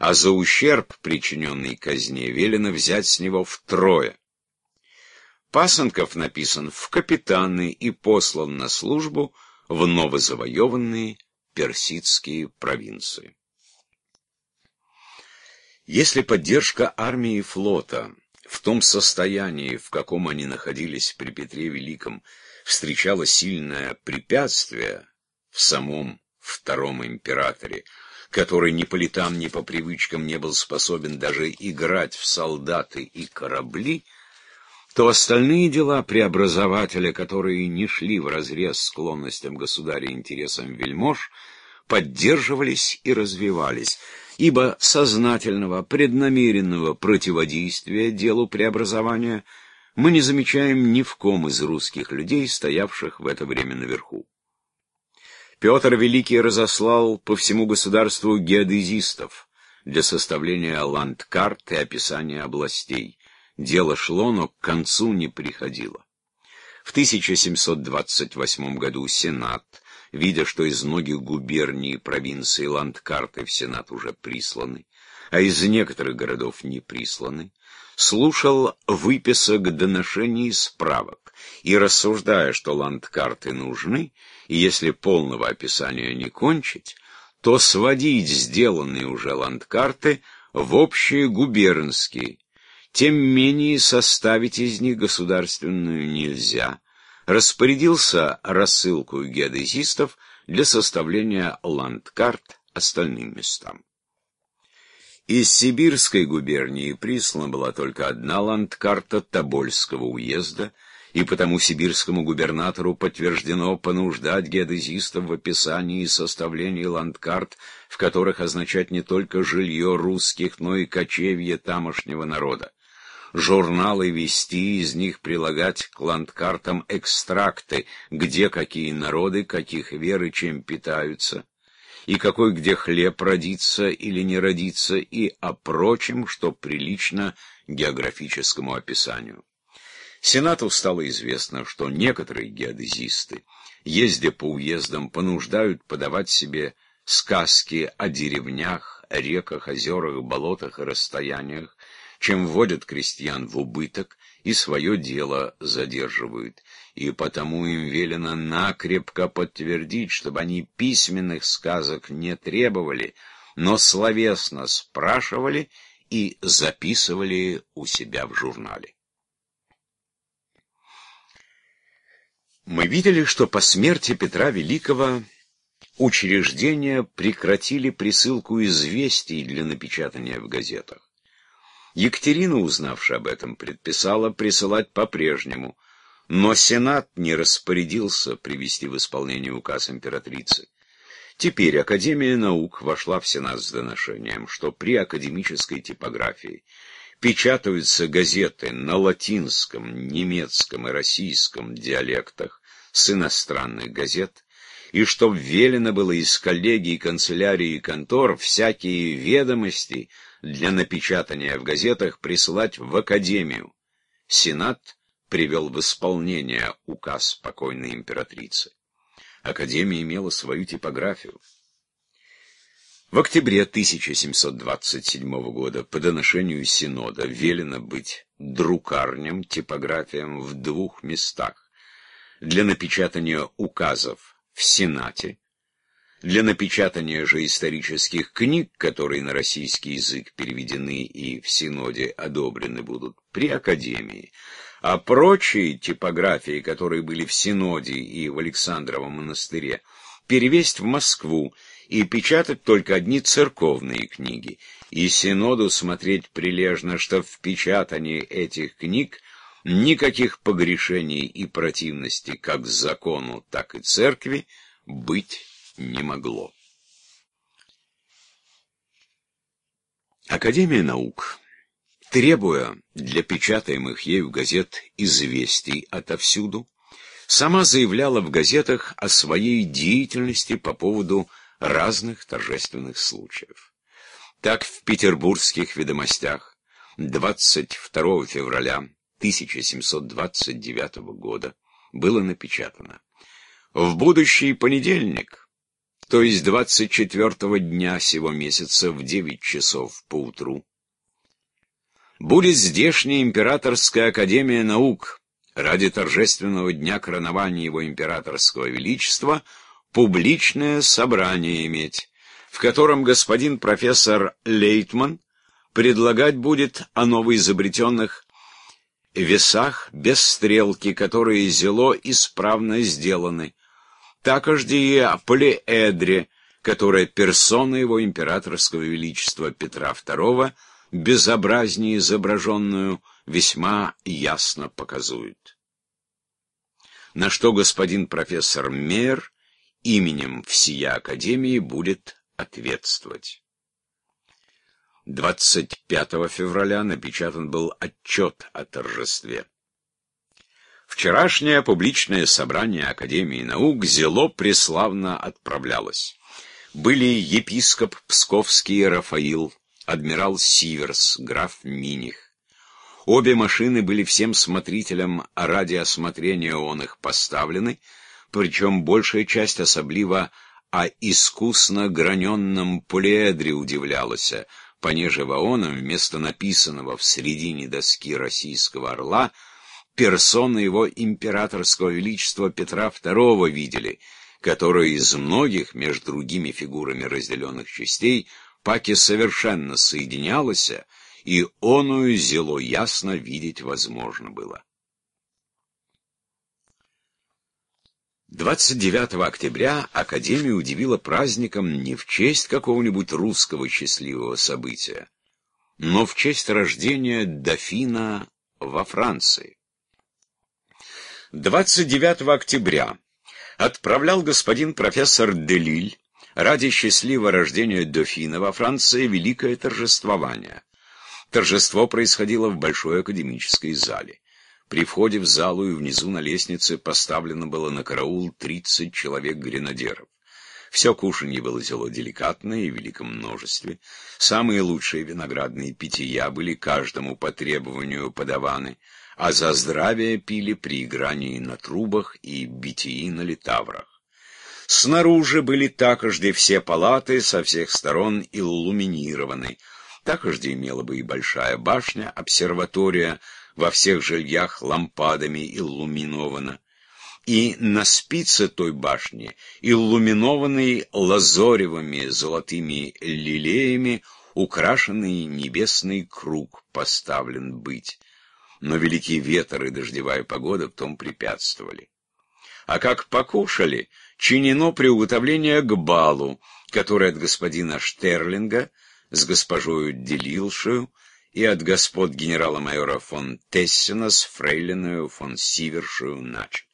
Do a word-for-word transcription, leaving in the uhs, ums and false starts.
а за ущерб, причиненный казне, велено взять с него втрое. Пасынков написан в капитаны и послан на службу в новозавоеванные персидские провинции. Если поддержка армии и флота в том состоянии, в каком они находились при Петре Великом, встречала сильное препятствие в самом втором императоре, который ни по летам, ни по привычкам не был способен даже играть в солдаты и корабли, то остальные дела преобразователя, которые не шли вразрез склонностям государя и интересам вельмож, поддерживались и развивались, ибо сознательного, преднамеренного противодействия делу преобразования мы не замечаем ни в ком из русских людей, стоявших в это время наверху. Петр Великий разослал по всему государству геодезистов для составления ландкарт и описания областей. Дело шло, но к концу не приходило. В тысяча семьсот двадцать восьмом году Сенат, видя, что из многих губерний и провинций ландкарты в Сенат уже присланы, а из некоторых городов не присланы, слушал выписок доношений и справок, и, рассуждая, что ландкарты нужны, и если полного описания не кончить, то сводить сделанные уже ландкарты в общие губернские, тем менее составить из них государственную нельзя, распорядился рассылку геодезистов для составления ландкарт остальным местам. Из Сибирской губернии прислана была только одна ландкарта Тобольского уезда, и потому сибирскому губернатору подтверждено понуждать геодезистов в описании и составлении ландкарт, в которых означать не только жилье русских, но и кочевье тамошнего народа. Журналы вести, из них прилагать к ландкартам экстракты, где какие народы, каких вер и чем питаются, и какой где хлеб родится или не родится, и о прочем, что прилично географическому описанию. Сенату стало известно, что некоторые геодезисты, ездя по уездам, понуждают подавать себе сказки о деревнях, реках, озерах, болотах и расстояниях, чем вводят крестьян в убыток и свое дело задерживают, и потому им велено накрепко подтвердить, чтобы они письменных сказок не требовали, но словесно спрашивали и записывали у себя в журнале. Мы видели, что по смерти Петра Великого учреждения прекратили присылку известий для напечатания в газетах. Екатерина, узнавши об этом, предписала присылать по-прежнему, но Сенат не распорядился привести в исполнение указ императрицы. Теперь Академия наук вошла в Сенат с доношением, что при академической типографии печатаются газеты на латинском, немецком и российском диалектах с иностранных газет, и что велено было из коллегий, канцелярий и контор всякие ведомости для напечатания в газетах присылать в Академию. Сенат привел в исполнение указ покойной императрицы. Академия имела свою типографию. В октябре тысяча семьсот двадцать седьмого года по доношению Синода велено быть друкарням, типографиям в двух местах: для напечатания указов в Сенате, для напечатания же исторических книг, которые на российский язык переведены и в Синоде одобрены будут, при Академии, а прочие типографии, которые были в Синоде и в Александровом монастыре, перевезть в Москву и печатать только одни церковные книги, и Синоду смотреть прилежно, что в печатании этих книг никаких погрешений и противностей как к закону, так и церкви быть не могло. Академия наук, требуя для печатаемых ею газет известий отовсюду, сама заявляла в газетах о своей деятельности по поводу разных торжественных случаев. Так в Петербургских ведомостях двадцать второго февраля тысяча семьсот двадцать девятого года было напечатано: в будущий понедельник то есть двадцать четвёртого дня сего месяца в девять часов поутру, будет здешняя императорская академия наук ради торжественного дня коронования его императорского величества публичное собрание иметь, в котором господин профессор Лейтман предлагать будет о новоизобретенных весах без стрелки, которые зело исправно сделаны, такожде и о полиэдре, которая персона его императорского величества Петра второго безобразнее изображенную весьма ясно показует. На что господин профессор Мейер именем всея академии будет ответствовать. двадцать пятого февраля напечатан был отчет о торжестве. Вчерашнее публичное собрание Академии наук зело преславно отправлялось. Были епископ Псковский Рафаил, адмирал Сиверс, граф Миних. Обе машины были всем смотрителям ради осмотрения он их поставлены, причем большая часть особливо о искусно граненном полиэдре удивлялась, понеже вооном вместо написанного в середине доски российского орла персоны его императорского величества Петра второго видели, который из многих, между другими фигурами разделенных частей, паки совершенно соединялось, и оную зело ясно видеть возможно было. двадцать девятого октября Академия удивила праздником не в честь какого-нибудь русского счастливого события, но в честь рождения дофина во Франции. двадцать девятого октября отправлял господин профессор Делиль ради счастливого рождения дофина во Франции великое торжествование. Торжество происходило в большой академической зале. При входе в залу и внизу на лестнице поставлено было на караул тридцать человек гренадеров. Все кушанье было зело деликатное и в великом множестве. Самые лучшие виноградные питья были каждому по требованию подаваны, а за здравие пили при игрании на трубах и битии на литаврах. Снаружи были такожды все палаты со всех сторон иллюминированы. Такожды имела бы и большая башня, обсерватория, во всех жильях лампадами иллюминована. И на спице той башни, иллюминованный лазоревыми золотыми лилеями, украшенный небесный круг поставлен быть. Но великий ветер и дождевая погода в том препятствовали. А как покушали, чинено приуготовление к балу, который от господина Штерлинга с госпожою Делилшею и от господ генерала-майора фон Тессена с фрейлиною фон Сивершею начат.